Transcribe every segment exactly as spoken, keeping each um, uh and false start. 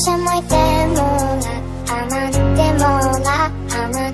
什么的莫拉，阿曼的莫拉，阿曼。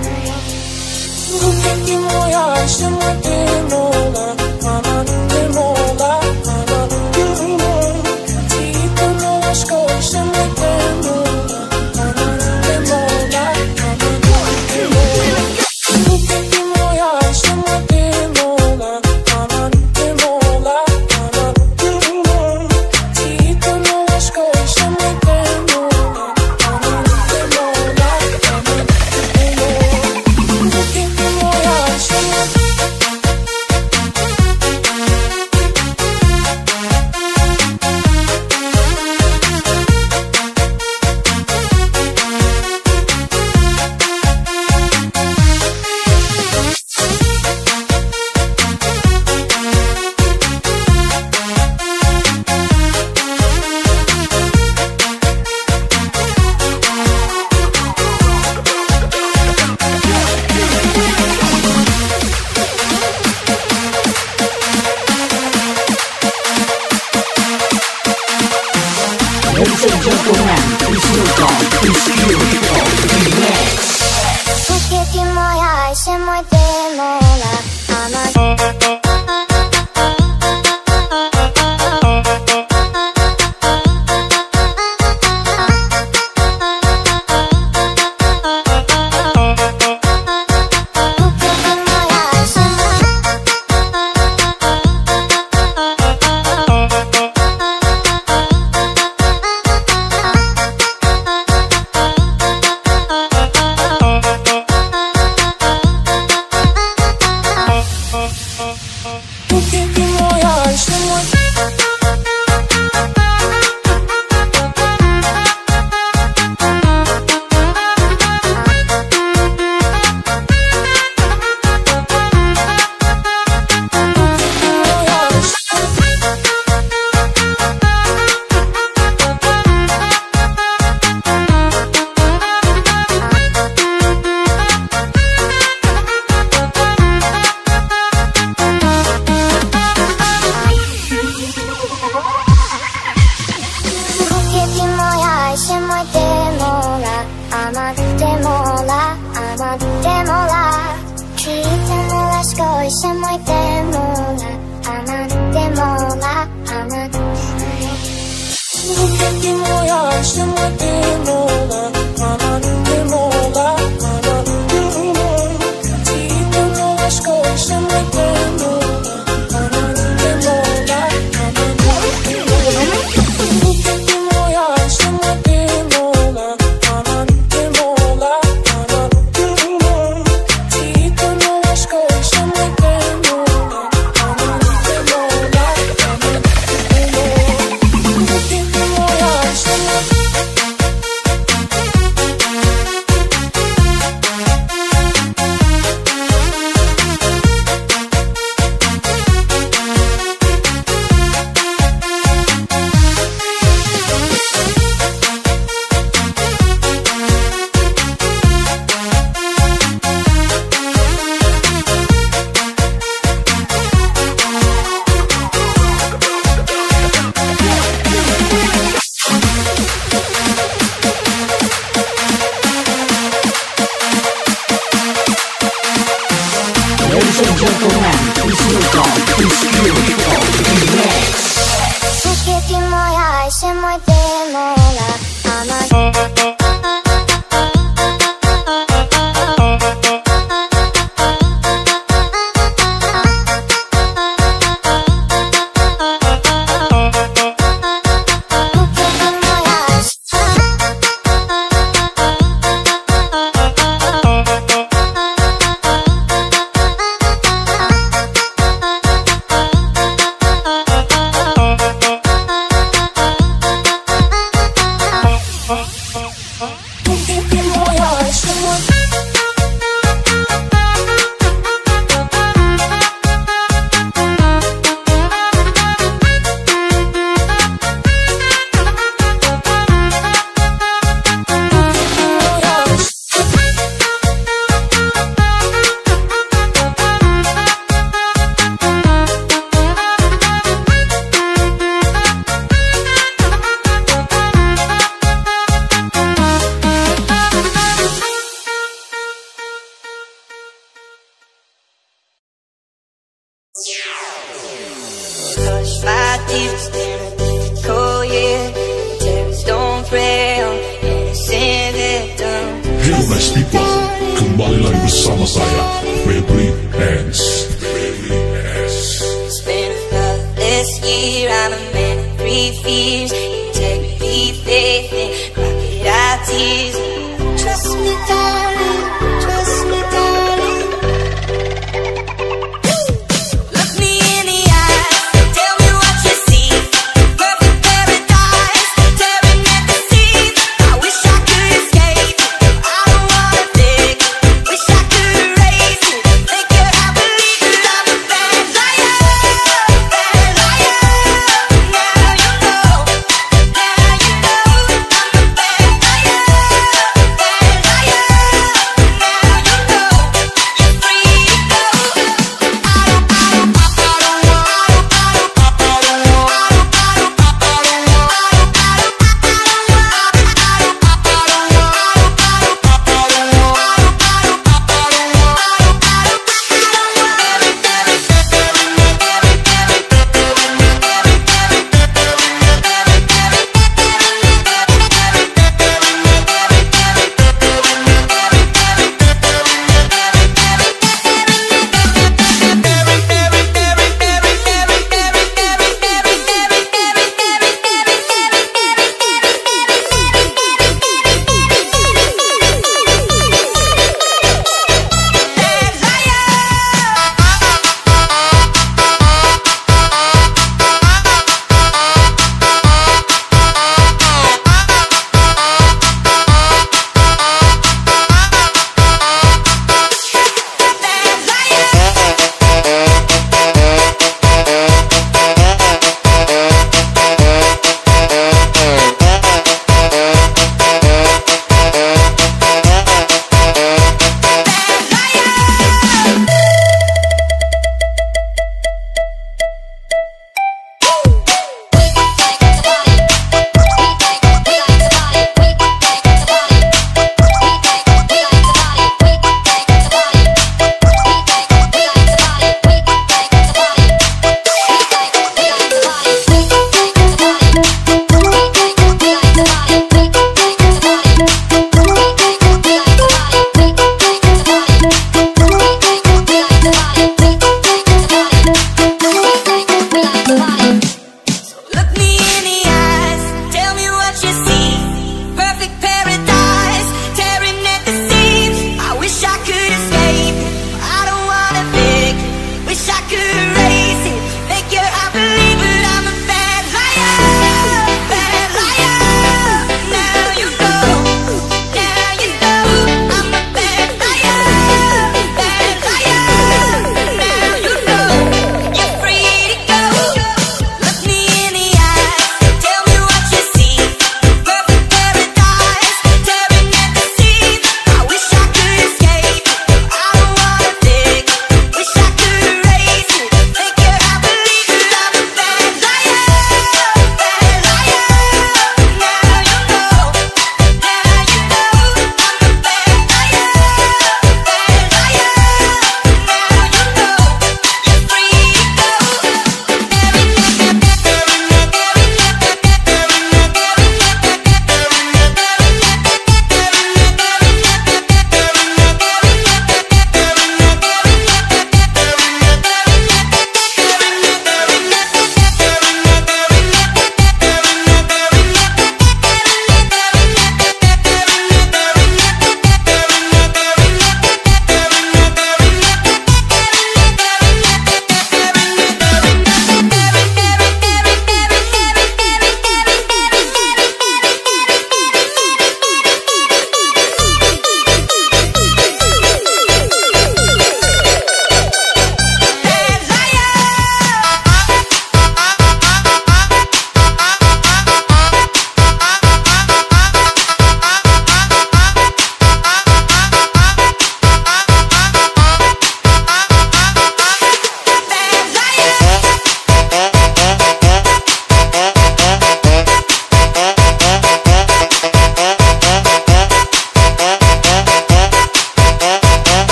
Bukit moja się młody mola, mama ty mola, mama ty mola. Ci to mola szkoły się młody mola, mama ty mola, mama ty mola. Bukit moja się młody mola, mama ty mola, mama ty mola. Ci to mola szkoły się młody mola, mama ty mola, mama ty mola. Bukit moja się młody. Ladies and gentlemen, please welcome this beautiful remix. Bukit moja się młody mola, aman. Bukit moja się młody. Się mój demola, aman demola, aman. Bukit moja się młody mola, mama ty mola, mama ty mola. Ci to mola szkoły się młody mola, mama ty mola, mama ty mola. Bukit moja się młody mola, mama ty mola, mama ty mola. Ci to mola szkoły się młody mola, mama ty mola, mama ty mola. Bukit moja się młody. Ladies and gentlemen, please welcome this beautiful remix. Bukit moja się młody mola, aman. easy. Trust me, darling, trust me, darling. Look me in the eyes, tell me what you see. Perfect paradise, tearing at the seams. I wish I could escape, I don't wanna think. Wish I could erase it, make it I believe that I'm a bad liar, bad liar. Now you know, now you know I'm a bad liar.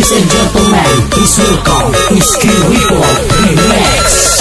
Ladies and gentlemen, please welcome Whiskey Hip Hop Remix.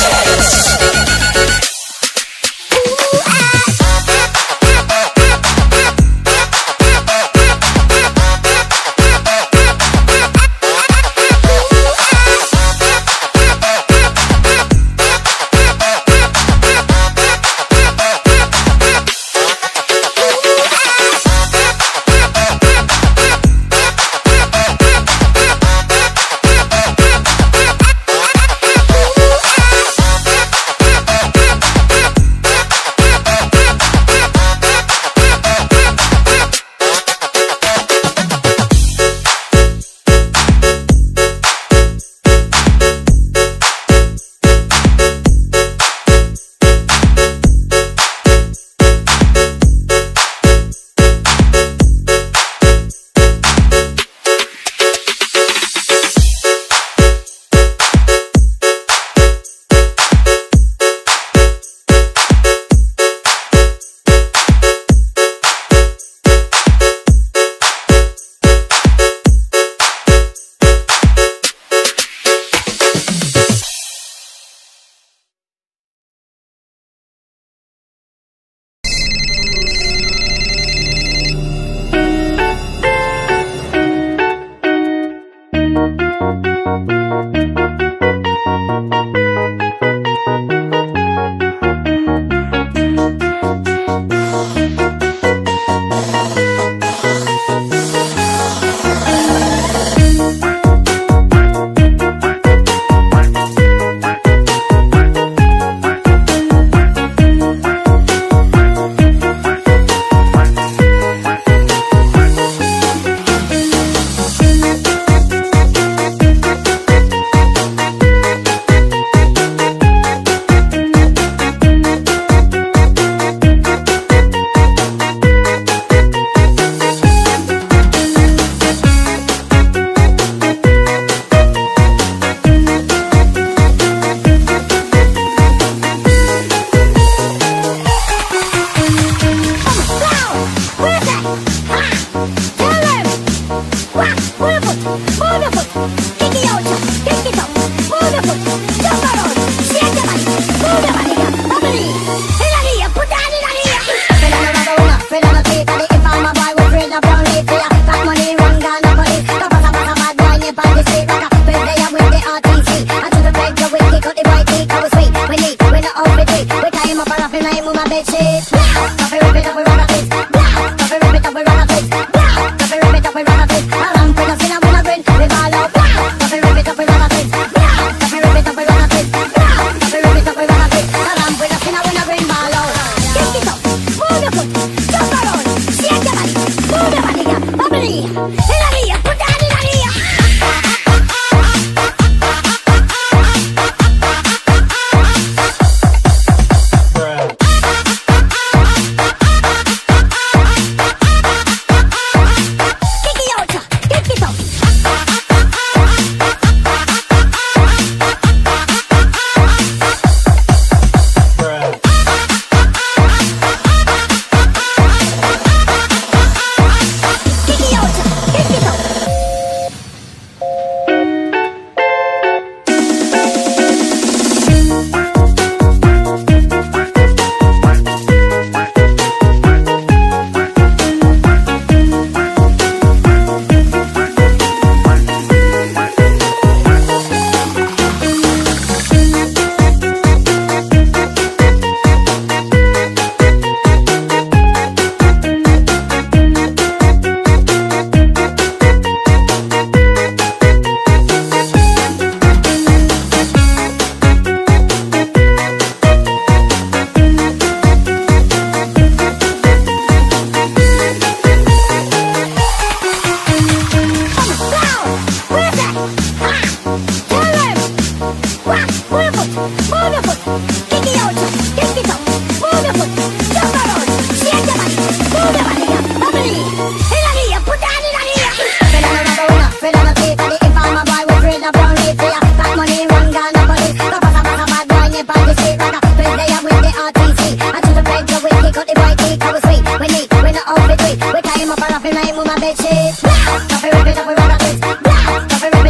With time up and up in line with my bed sheets. Coffee rip it up with rubber bits. Coffee rip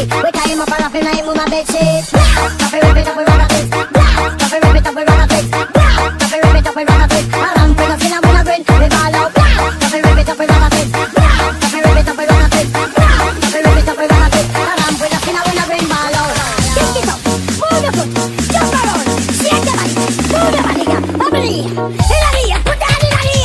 it. We tie him up and wrap him like him with my bed sheet. Drop it, rip it up, we rock it. Drop it, rip it up, we rock it. Drop it, rip it up, we rock it. Around with us in a winner grin, we ball out. Drop it, rip it up, we rock it. Drop it, rip it up, we rock it. Drop it, rip it up, we rock it. Around with us in a winner grin, ball out. Kick it up, move your foot, jump around, shake your body, move your body, girl, bubbly. In a rear, put that in a rear.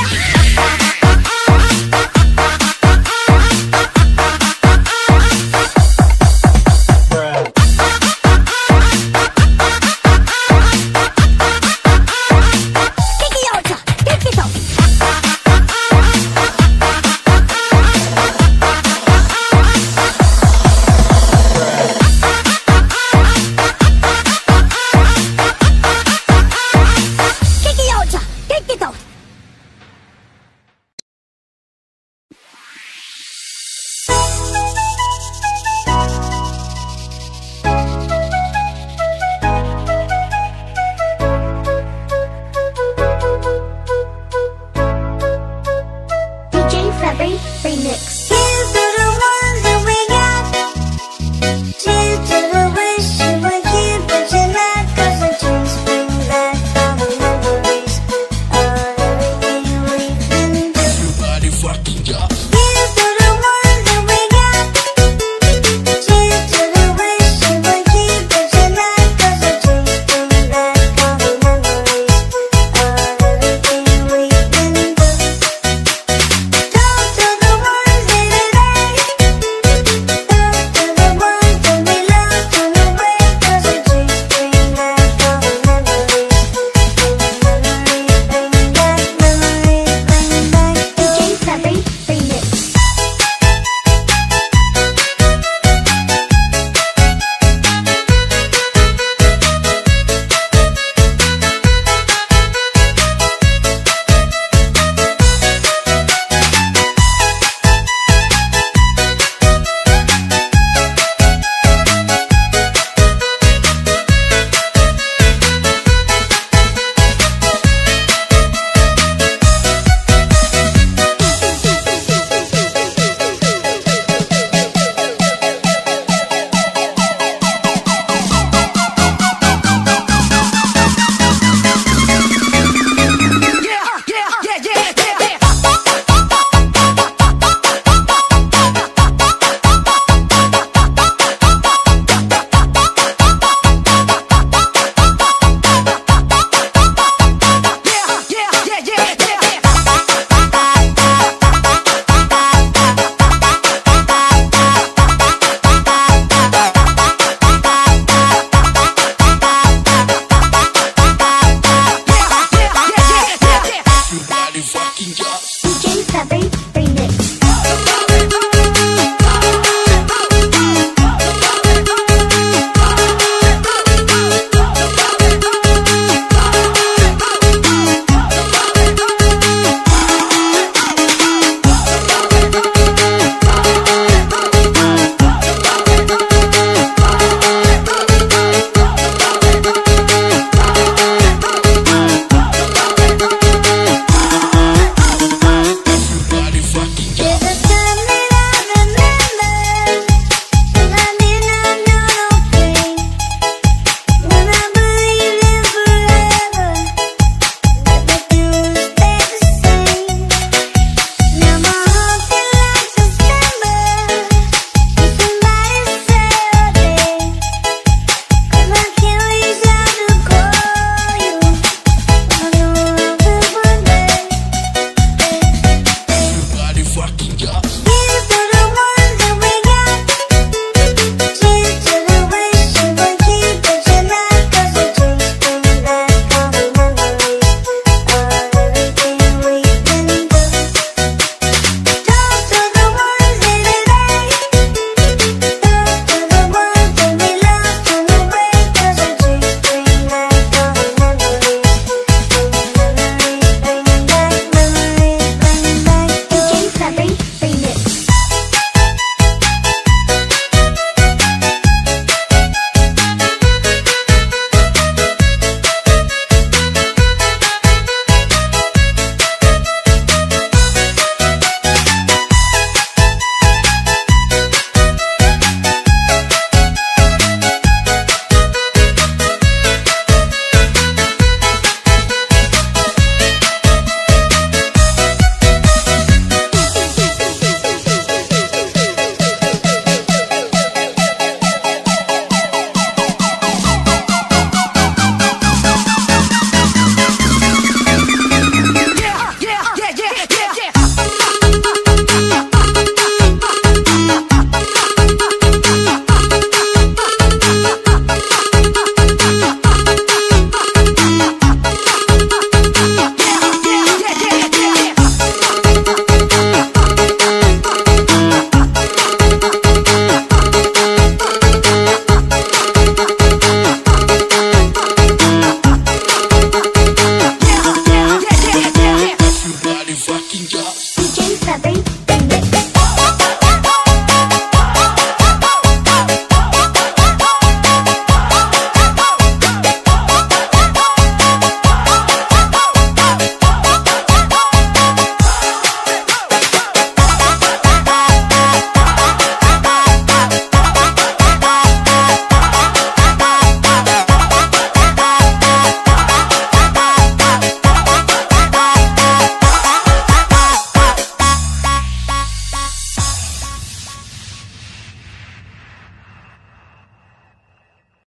that beat.